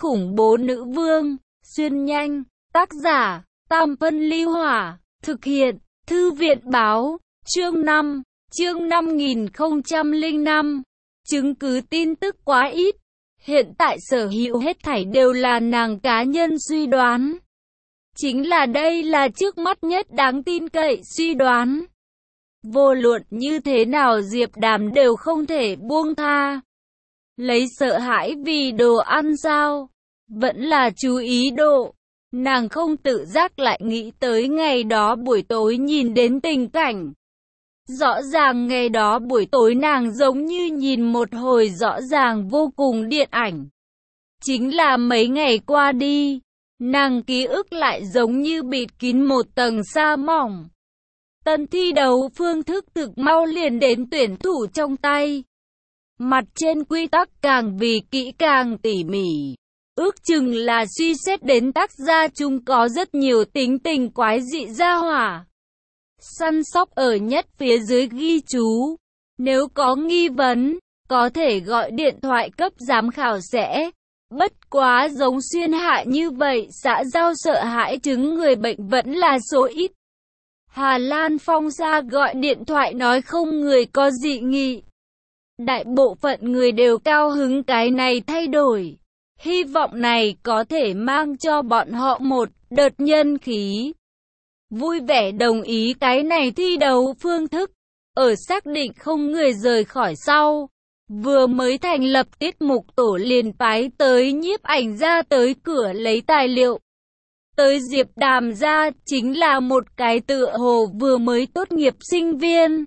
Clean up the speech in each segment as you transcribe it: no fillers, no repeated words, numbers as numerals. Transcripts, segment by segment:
khủng bố nữ vương, xuyên nhanh, tác giả, Tam Phân Ly Hỏa, thực hiện, Thư viện Báo, chương 5, chương 5005, chứng cứ tin tức quá ít, hiện tại sở hữu hết thảy đều là nàng cá nhân suy đoán. Chính là đây là trước mắt nhất đáng tin cậy suy đoán. Vô luận như thế nào Diệp Đàm đều không thể buông tha. Lấy sợ hãi vì đồ ăn sao? Vẫn là chú ý độ. Nàng không tự giác lại nghĩ tới ngày đó buổi tối nhìn đến tình cảnh. Rõ ràng ngày đó buổi tối nàng giống như nhìn một hồi rõ ràng vô cùng điện ảnh. Chính là mấy ngày qua đi, nàng ký ức lại giống như bịt kín một tầng sa mỏng. Tân thi đấu phương thức thực mau liền đến tuyển thủ trong tay. Mặt trên quy tắc càng vì kỹ càng tỉ mỉ. Ước chừng là suy xét đến tác gia chúng có rất nhiều tính tình quái dị gia hỏa. Săn sóc ở nhất phía dưới ghi chú. Nếu có nghi vấn, có thể gọi điện thoại cấp giám khảo sẽ. Bất quá giống xuyên hạ như vậy xã giao sợ hãi chứng người bệnh vẫn là số ít. Hà Lan Phong ra gọi điện thoại nói không người có dị nghị. Đại bộ phận người đều cao hứng cái này thay đổi. Hy vọng này có thể mang cho bọn họ một đợt nhân khí. Vui vẻ đồng ý cái này thi đấu phương thức. Ở xác định không người rời khỏi sau. Vừa mới thành lập tiết mục tổ liền phái tới nhiếp ảnh ra tới cửa lấy tài liệu. Tới Diệp Đàm ra chính là một cái tựa hồ vừa mới tốt nghiệp sinh viên.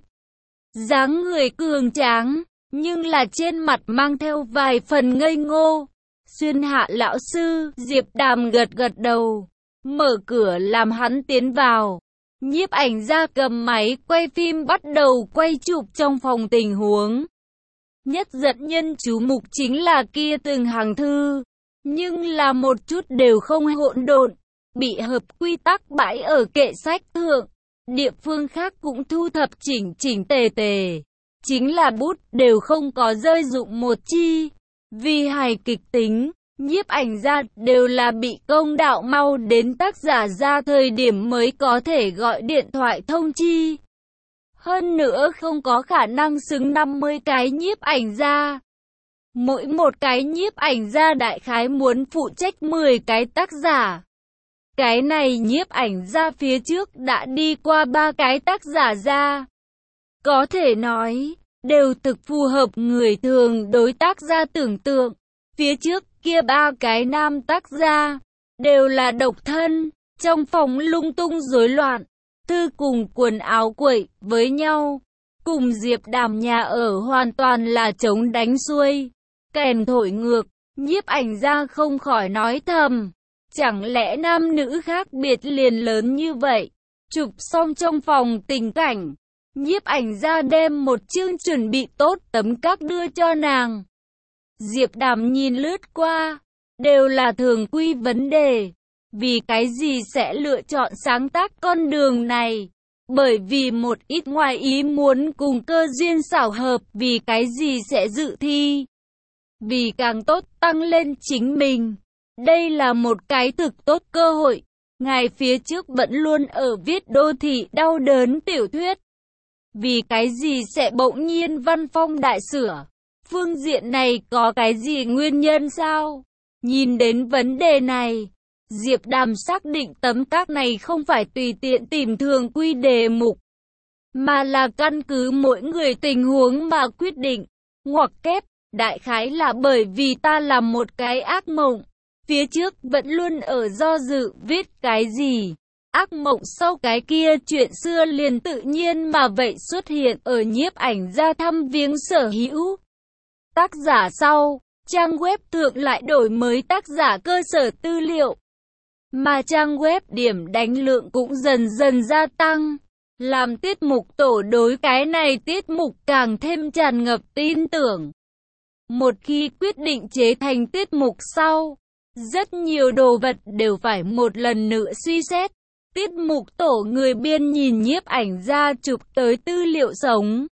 Dáng người cường tráng, nhưng là trên mặt mang theo vài phần ngây ngô. Xuyên hạ lão sư, Diệp Đàm gật gật đầu, mở cửa làm hắn tiến vào. Nhiếp ảnh ra cầm máy quay phim bắt đầu quay chụp trong phòng tình huống. Nhất dẫn nhân chú mục chính là kia từng hàng thư, nhưng là một chút đều không hỗn độn, bị hợp quy tắc bãi ở kệ sách thượng. Địa phương khác cũng thu thập chỉnh chỉnh tề tề, chính là bút đều không có rơi dụng một chi. Vì hài kịch tính, nhiếp ảnh ra đều là bị công đạo mau đến tác giả ra thời điểm mới có thể gọi điện thoại thông chi. Hơn nữa không có khả năng xứng 50 cái nhiếp ảnh ra. Mỗi một cái nhiếp ảnh ra đại khái muốn phụ trách 10 cái tác giả. Cái này nhiếp ảnh ra phía trước đã đi qua 3 cái tác giả ra. Có thể nói, đều thực phù hợp người thường đối tác gia tưởng tượng. Phía trước kia 3 cái nam tác gia, đều là độc thân, trong phòng lung tung rối loạn. Thư cùng quần áo quậy với nhau, cùng Diệp Đàm nhà ở hoàn toàn là chống đánh xuôi, kèn thổi ngược. Nhiếp ảnh ra không khỏi nói thầm, chẳng lẽ nam nữ khác biệt liền lớn như vậy. Chụp xong trong phòng tình cảnh, nhiếp ảnh ra đem một chương chuẩn bị tốt tấm các đưa cho nàng. Diệp Đàm nhìn lướt qua, đều là thường quy vấn đề. Vì cái gì sẽ lựa chọn sáng tác con đường này? Bởi vì một ít ngoài ý muốn cùng cơ duyên xảo hợp. Vì cái gì sẽ dự thi? Vì càng tốt tăng lên chính mình. Đây là một cái thực tốt cơ hội. Ngài phía trước vẫn luôn ở viết đô thị đau đớn tiểu thuyết. Vì cái gì sẽ bỗng nhiên văn phong đại sửa? Phương diện này có cái gì nguyên nhân sao? Nhìn đến vấn đề này, Diệp Đàm xác định tấm các này không phải tùy tiện tìm thường quy đề mục, mà là căn cứ mỗi người tình huống mà quyết định. Ngoặc kép, đại khái là bởi vì ta là một cái ác mộng, phía trước vẫn luôn ở do dự viết cái gì. Ác mộng sau cái kia chuyện xưa liền tự nhiên mà vậy xuất hiện ở nhiếp ảnh ra thăm viếng sở hữu tác giả sau, trang web thượng lại đổi mới tác giả cơ sở tư liệu. Mà trang web điểm đánh lượng cũng dần dần gia tăng, làm tiết mục tổ đối cái này tiết mục càng thêm tràn ngập tin tưởng. Một khi quyết định chế thành tiết mục sau, rất nhiều đồ vật đều phải một lần nữa suy xét. Tiết mục tổ người biên nhìn nhiếp ảnh ra chụp tới tư liệu sống.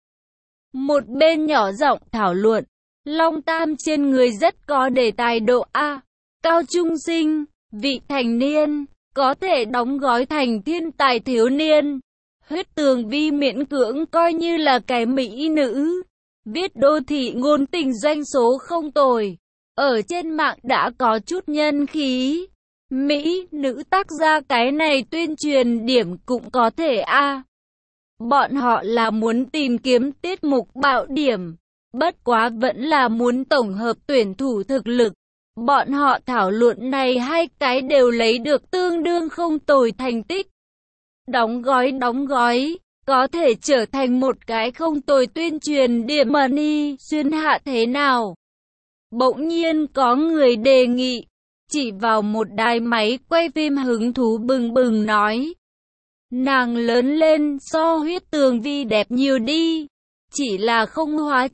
Một bên nhỏ giọng thảo luận, Long Tam trên người rất có đề tài độ A. cao trung sinh, vị thành niên, có thể đóng gói thành thiên tài thiếu niên. Huyết Tường Vi miễn cưỡng coi như là cái mỹ nữ. Viết đô thị ngôn tình doanh số không tồi. Ở trên mạng đã có chút nhân khí. Mỹ nữ tác gia cái này tuyên truyền điểm cũng có thể a. Bọn họ là muốn tìm kiếm tiết mục bạo điểm. Bất quá vẫn là muốn tổng hợp tuyển thủ thực lực. Bọn họ thảo luận này hai cái đều lấy được tương đương không tồi thành tích. Đóng gói, có thể trở thành một cái không tồi tuyên truyền điểm money xuyên hạ thế nào? Bỗng nhiên có người đề nghị, chỉ vào một đài máy quay phim hứng thú bừng bừng nói. Nàng lớn lên so Huyết Tường Vi đẹp nhiều đi, chỉ là không hóa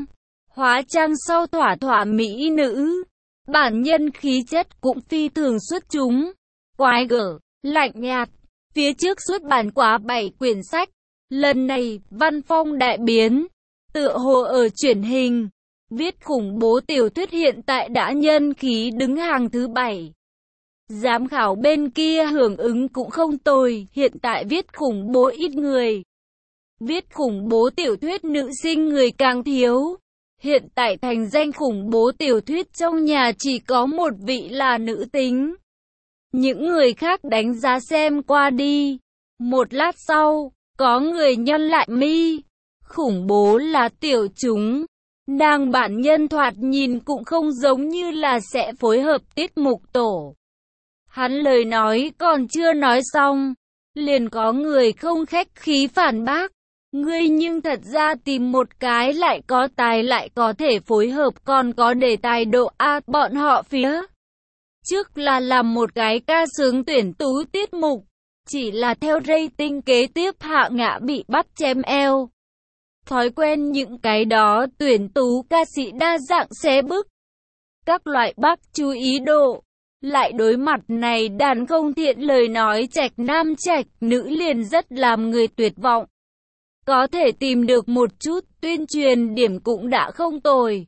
trang sau thỏa thỏa mỹ nữ. Bản nhân khí chất cũng phi thường xuất chúng, quái gở, lạnh nhạt. Phía trước xuất bản quá 7 quyển sách, lần này văn phong đại biến, tựa hồ ở truyền hình. Viết khủng bố tiểu thuyết hiện tại đã nhân khí đứng hàng thứ 7. Giám khảo bên kia hưởng ứng cũng không tồi, hiện tại viết khủng bố ít người. Viết khủng bố tiểu thuyết nữ sinh người càng thiếu. Hiện tại thành danh khủng bố tiểu thuyết trong nhà chỉ có một vị là nữ tính. Những người khác đánh giá xem qua đi. Một lát sau, có người nhăn lại mi. Khủng bố là tiểu chúng. Nàng bản nhân thoạt nhìn cũng không giống như là sẽ phối hợp tiết mục tổ. Hắn lời nói còn chưa nói xong, liền có người không khách khí phản bác. Ngươi nhưng thật ra tìm một cái lại có tài lại có thể phối hợp còn có đề tài độ A. Bọn họ phía trước là làm một cái ca sướng tuyển tú tiết mục, chỉ là theo rating kế tiếp hạ ngã bị bắt chém eo. Thói quen những cái đó tuyển tú ca sĩ đa dạng xé bức. Các loại bác chú ý độ. Lại đối mặt này đàn không thiện lời nói trạch nam trạch nữ liền rất làm người tuyệt vọng. Có thể tìm được một chút tuyên truyền điểm cũng đã không tồi.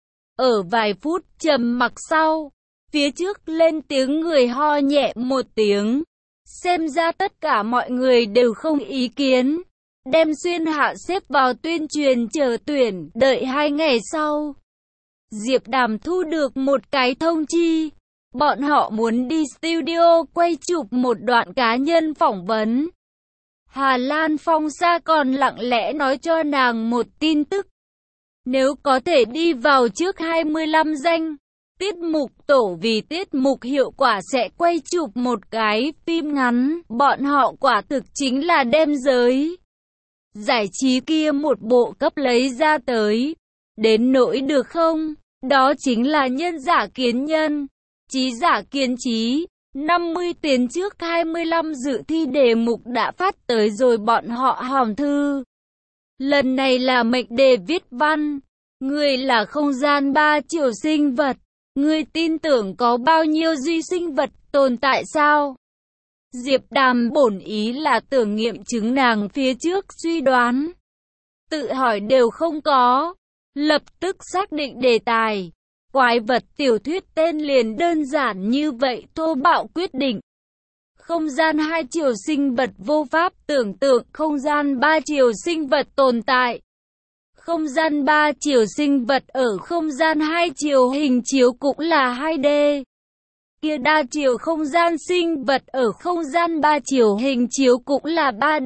Ở vài phút trầm mặc sau, phía trước lên tiếng người ho nhẹ một tiếng. Xem ra tất cả mọi người đều không ý kiến. Đem xuyên hạ xếp vào tuyên truyền chờ tuyển, đợi 2 ngày sau. Diệp Đàm thu được một cái thông chi. Bọn họ muốn đi studio quay chụp một đoạn cá nhân phỏng vấn. Hà Lan Phong Sa còn lặng lẽ nói cho nàng một tin tức. Nếu có thể đi vào trước 25 danh, tiết mục tổ vì tiết mục hiệu quả sẽ quay chụp một cái phim ngắn. Bọn họ quả thực chính là đem giới giải trí kia một bộ cấp lấy ra tới. Đến nỗi được không? Đó chính là nhân giả kiến nhân, trí giả kiến trí. 50 tiền trước 25 dự thi đề mục đã phát tới rồi bọn họ hòm thư. Lần này là mệnh đề viết văn. Người là không gian 3 chiều sinh vật. Người tin tưởng có bao nhiêu duy sinh vật tồn tại sao? Diệp Đàm bổn ý là tưởng nghiệm chứng nàng phía trước suy đoán. Tự hỏi đều không có. Lập tức xác định đề tài. Quái vật tiểu thuyết tên liền đơn giản như vậy, thô bạo quyết định. Không gian 2 chiều sinh vật vô pháp tưởng tượng, không gian 3 chiều sinh vật tồn tại. Không gian 3 chiều sinh vật ở không gian 2 chiều hình chiếu cũng là 2D. Kia đa chiều không gian sinh vật ở không gian 3 chiều hình chiếu cũng là 3D.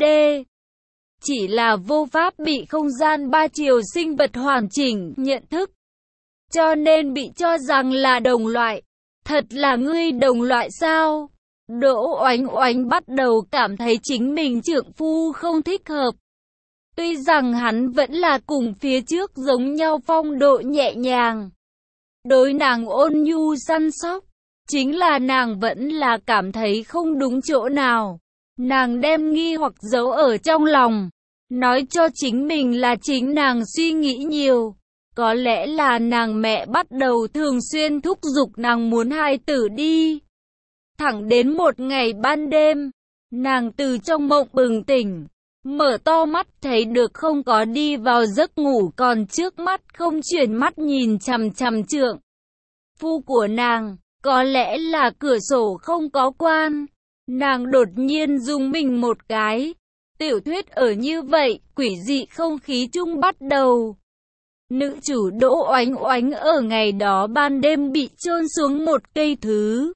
Chỉ là vô pháp bị không gian 3 chiều sinh vật hoàn chỉnh nhận thức. Cho nên bị cho rằng là đồng loại. Thật là ngươi đồng loại sao? Đỗ Oánh Oánh bắt đầu cảm thấy chính mình trượng phu không thích hợp. Tuy rằng hắn vẫn là cùng phía trước giống nhau phong độ nhẹ nhàng. Đối nàng ôn nhu săn sóc. Chính là nàng vẫn là cảm thấy không đúng chỗ nào. Nàng đem nghi hoặc giấu ở trong lòng. Nói cho chính mình là chính nàng suy nghĩ nhiều. Có lẽ là nàng mẹ bắt đầu thường xuyên thúc giục nàng muốn hài tử đi. Thẳng đến một ngày ban đêm, nàng từ trong mộng bừng tỉnh, mở to mắt thấy được không có đi vào giấc ngủ còn trước mắt không chuyển mắt nhìn chằm chằm trượng phu của nàng. Có lẽ là cửa sổ không có quan. Nàng đột nhiên rùng mình một cái. Tiểu thuyết ở như vậy, quỷ dị không khí chung bắt đầu. Nữ chủ Đỗ Oánh Oánh ở ngày đó ban đêm bị chôn xuống một cây thứ.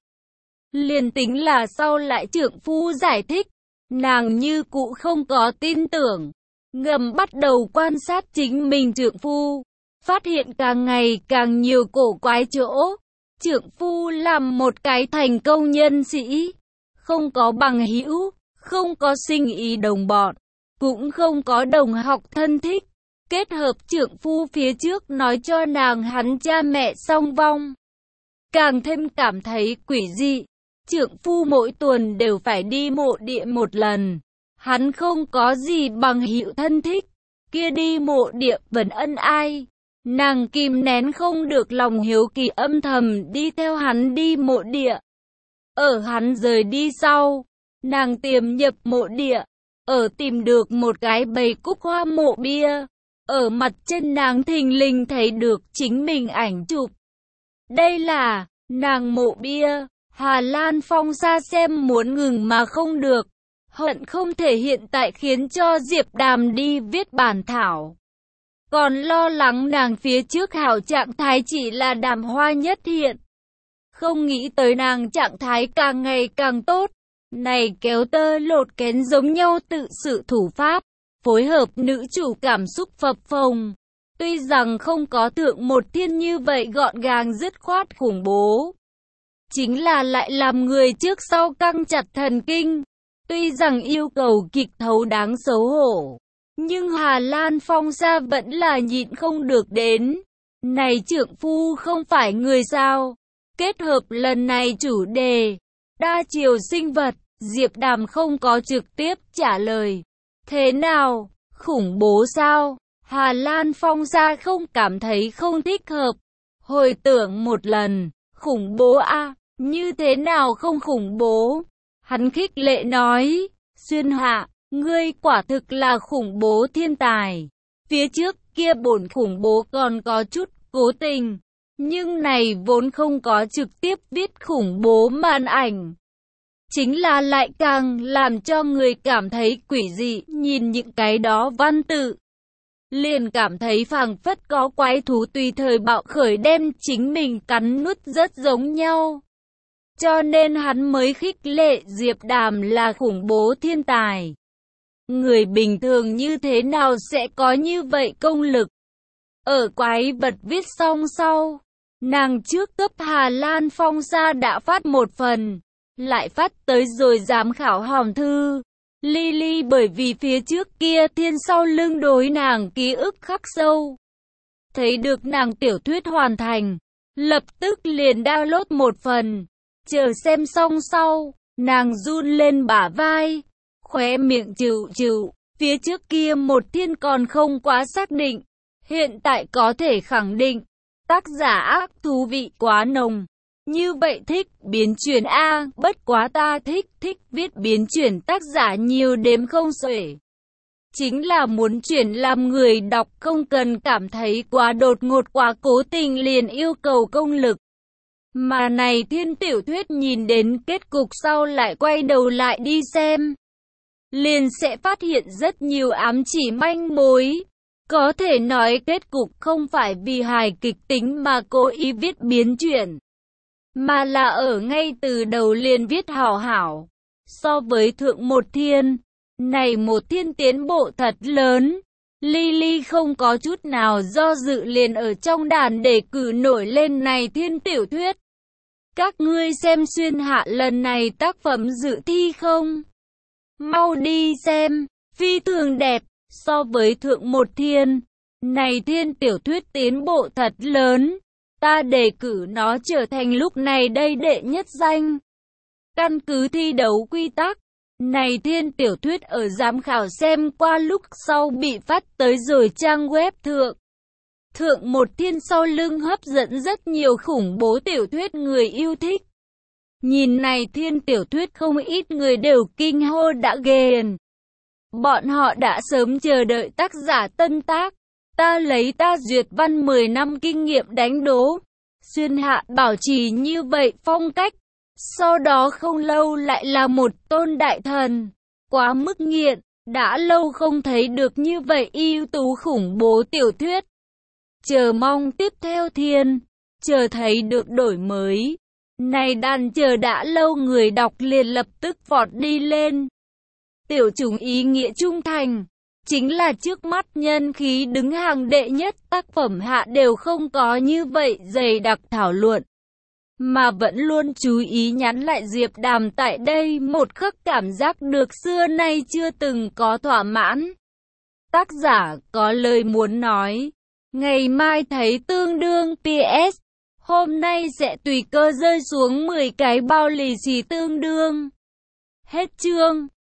Liền tính là sau lại trượng phu giải thích, nàng như cũ không có tin tưởng. Ngầm bắt đầu quan sát chính mình trượng phu, phát hiện càng ngày càng nhiều cổ quái chỗ. Trượng phu làm một cái thành công nhân sĩ, không có bằng hữu, không có sinh ý đồng bọn, cũng không có đồng học thân thích. Kết hợp trượng phu phía trước nói cho nàng hắn cha mẹ song vong, càng thêm cảm thấy quỷ dị. Trượng phu mỗi tuần đều phải đi mộ địa một lần. Hắn không có gì bằng hữu thân thích, kia đi mộ địa vẫn ân ai. Nàng kìm nén không được lòng hiếu kỳ âm thầm đi theo hắn đi mộ địa. Ở hắn rời đi sau, nàng tiềm nhập mộ địa, ở tìm được một cái bầy cúc hoa mộ bia. Ở mặt trên nàng thình lình thấy được chính mình ảnh chụp. Đây là nàng mộ bia. Hà Lan Phong xa xem muốn ngừng mà không được. Hận không thể hiện tại khiến cho Diệp Đàm đi viết bản thảo. Còn lo lắng nàng phía trước hảo trạng thái chỉ là đàm hoa nhất hiện. Không nghĩ tới nàng trạng thái càng ngày càng tốt. Này kéo tơ lột kén giống nhau tự sự thủ pháp. Phối hợp nữ chủ cảm xúc phập phồng. Tuy rằng không có Thượng Một Thiên như vậy gọn gàng dứt khoát khủng bố. Chính là lại làm người trước sau căng chặt thần kinh. Tuy rằng yêu cầu kịch thấu đáng xấu hổ, nhưng Hà Lan Phong Sa vẫn là nhịn không được đến. Này trượng phu không phải người sao? Kết hợp lần này chủ đề, đa chiều sinh vật, Diệp Đàm không có trực tiếp trả lời. Thế nào? Khủng bố sao? Hà Lan Phong Sa không cảm thấy không thích hợp. Hồi tưởng một lần, khủng bố a, như thế nào không khủng bố? Hắn khích lệ nói, Xuyên Hạ, ngươi quả thực là khủng bố thiên tài. Phía trước kia bổn khủng bố còn có chút cố tình, nhưng này vốn không có trực tiếp viết khủng bố màn ảnh. Chính là lại càng làm cho người cảm thấy quỷ dị, nhìn những cái đó văn tự. Liền cảm thấy phảng phất có quái thú tùy thời bạo khởi đem chính mình cắn nuốt rất giống nhau. Cho nên hắn mới khích lệ Diệp Đàm là khủng bố thiên tài. Người bình thường như thế nào sẽ có như vậy công lực? Ở quái vật viết xong sau, nàng trước cấp Hà Lan Phong Sa đã phát một phần, lại phát tới rồi giám khảo hòm thư. Lily bởi vì phía trước kia thiên sau lưng đối nàng ký ức khắc sâu. Thấy được nàng tiểu thuyết hoàn thành, lập tức liền download một phần. Chờ xem xong sau, nàng run lên bả vai, khóe miệng chịu chịu. Phía trước kia một thiên còn không quá xác định, hiện tại có thể khẳng định, tác giả ác thú vị quá nồng. Như vậy thích biến chuyển A, bất quá ta thích viết biến chuyển tác giả nhiều đếm không xuể. Chính là muốn chuyển làm người đọc không cần cảm thấy quá đột ngột quá cố tình liền yêu cầu công lực. Mà này thiên tiểu thuyết nhìn đến kết cục sau lại quay đầu lại đi xem, liền sẽ phát hiện rất nhiều ám chỉ manh mối. Có thể nói kết cục không phải vì hài kịch tính mà cố ý viết biến chuyển, mà là ở ngay từ đầu liền viết hảo hảo. So với Thượng Một Thiên, này Một Thiên tiến bộ thật lớn. Lily không có chút nào do dự liền ở trong đàn đề cử nổi lên này thiên tiểu thuyết. Các ngươi xem Xuyên Hạ lần này tác phẩm dự thi không? Mau đi xem, phi thường đẹp, so với Thượng Một Thiên, này thiên tiểu thuyết tiến bộ thật lớn. Ta đề cử nó trở thành lúc này đây đệ nhất danh. Căn cứ thi đấu quy tắc, này thiên tiểu thuyết ở giám khảo xem qua lúc sau bị phát tới rồi trang web thượng. Thượng Một Thiên sau lưng hấp dẫn rất nhiều khủng bố tiểu thuyết người yêu thích. Nhìn này thiên tiểu thuyết không ít người đều kinh hô đã ghiền. Bọn họ đã sớm chờ đợi tác giả tân tác. Ta lấy ta duyệt văn 10 năm kinh nghiệm đánh đố. Xuyên Hạ bảo trì như vậy phong cách. Sau đó không lâu lại là một tôn đại thần. Quá mức nghiện, đã lâu không thấy được như vậy ưu tú khủng bố tiểu thuyết. Chờ mong tiếp theo thiên, chờ thấy được đổi mới. Này đàn chờ đã lâu người đọc liền lập tức vọt đi lên. Tiểu chúng ý nghĩa trung thành, chính là trước mắt nhân khí đứng hàng đệ nhất tác phẩm hạ đều không có như vậy dày đặc thảo luận. Mà vẫn luôn chú ý nhắn lại Diệp Đàm tại đây một khắc cảm giác được xưa nay chưa từng có thỏa mãn. Tác giả có lời muốn nói, ngày mai thấy tương đương PS, hôm nay sẽ tùy cơ rơi xuống 10 cái bao lì xì tương đương. Hết chương.